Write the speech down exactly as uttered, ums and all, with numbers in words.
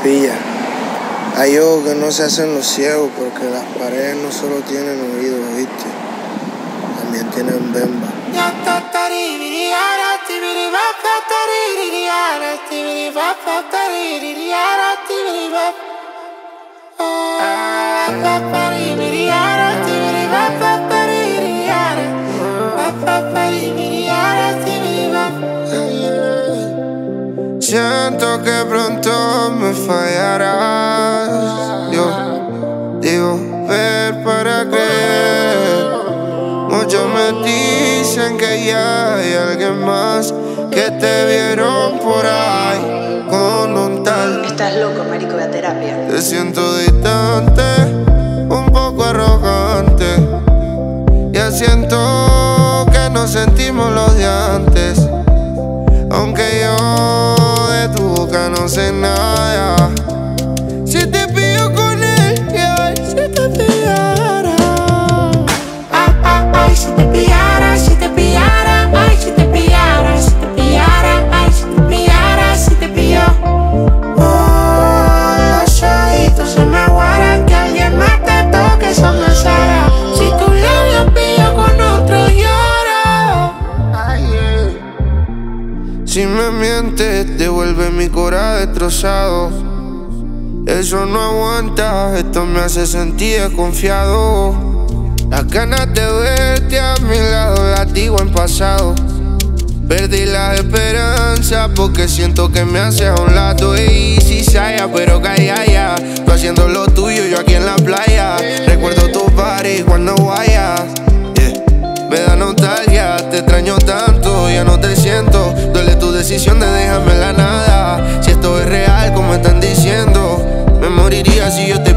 Pilla, hay ojos que no se hacen los ciegos porque las paredes no solo tienen oídos, ¿viste? También tienen bemba. Siento que pronto me fallarás. Yo digo ver para creer. Muchos me dicen que ya hay alguien más, que te vieron por ahí con un tal. Estás loco, marico, de terapia. Te siento distante, un poco arrogante. Ya siento que nos sentimos los de antes, aunque yo de tu boca no sé nada. Si te pillo con él, yeah, si te pillara. Ay, ay, ay, si te pillara, si te pillara. Ay, si te pillara, si te pillara. Ay, si te pillara, si te pilló. Oh, los ojitos se me aguaran, que alguien más te toque, eso me hará. Si tu labio pillo con otro lloro. Ay, yeah. Si me mientes, devuelve mi cora destrozado. Eso no aguanta, esto me hace sentir desconfiado. Las ganas de verte a mi lado las digo en pasado. Perdí la esperanza porque siento que me haces a un lado. Y si saya, pero calla, tú haciendo lo tuyo, yo aquí en la playa. Recuerdo tus bares cuando vayas, yeah. Me da nostalgia, te extraño tanto, ya no te siento. Duele tu decisión de dejarme en la nada. Si esto es real como están diciendo, me moriría si yo te